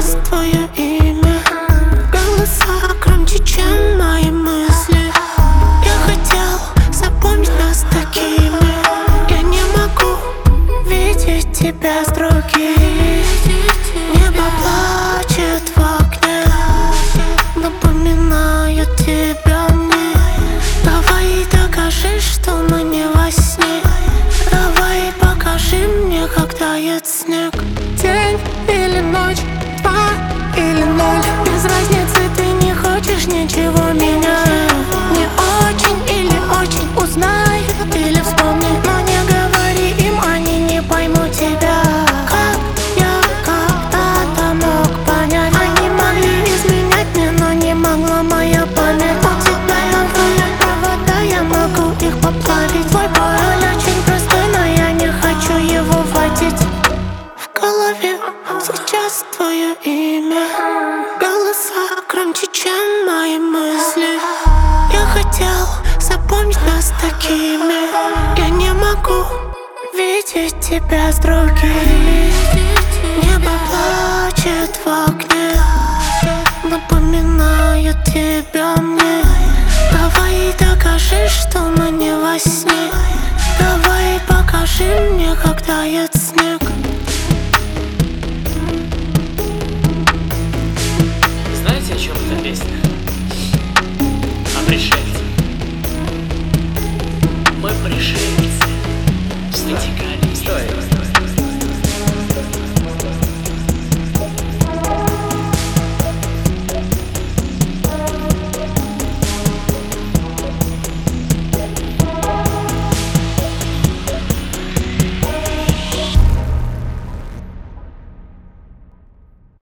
Сейчас твое имя, голоса громче, чем мои мысли. Я хотел запомнить нас такими. Я не могу видеть тебя с другими. Небо плачет в окне, напоминаю тебя мне. Давай докажи, что мы не во сне. Давай покажи мне, как тает снег. День или ночь, 2 или 0, без разницы, ты не хочешь ничего менять. Не очень или очень, узнай или вспомни, но не говори им, они не поймут тебя. Как я когда-то мог понять? Они могли изменять мне, но не могла моя память. У тебя новые провода, я могу их поплавить. Твой пароль очень простой, но я не хочу его вводить. В голове сейчас твое имя, голоса громче, чем мои мысли. Я хотел запомнить нас такими. Я не могу видеть тебя с другими. Небо плачет в окне, напоминаю тебя мне. Давай докажи, что мы не во сне. Давай покажи мне, как тает снег. Знаете, о чем эта песня? О пришельце. Мы пришельцы. Вытекали. Стой.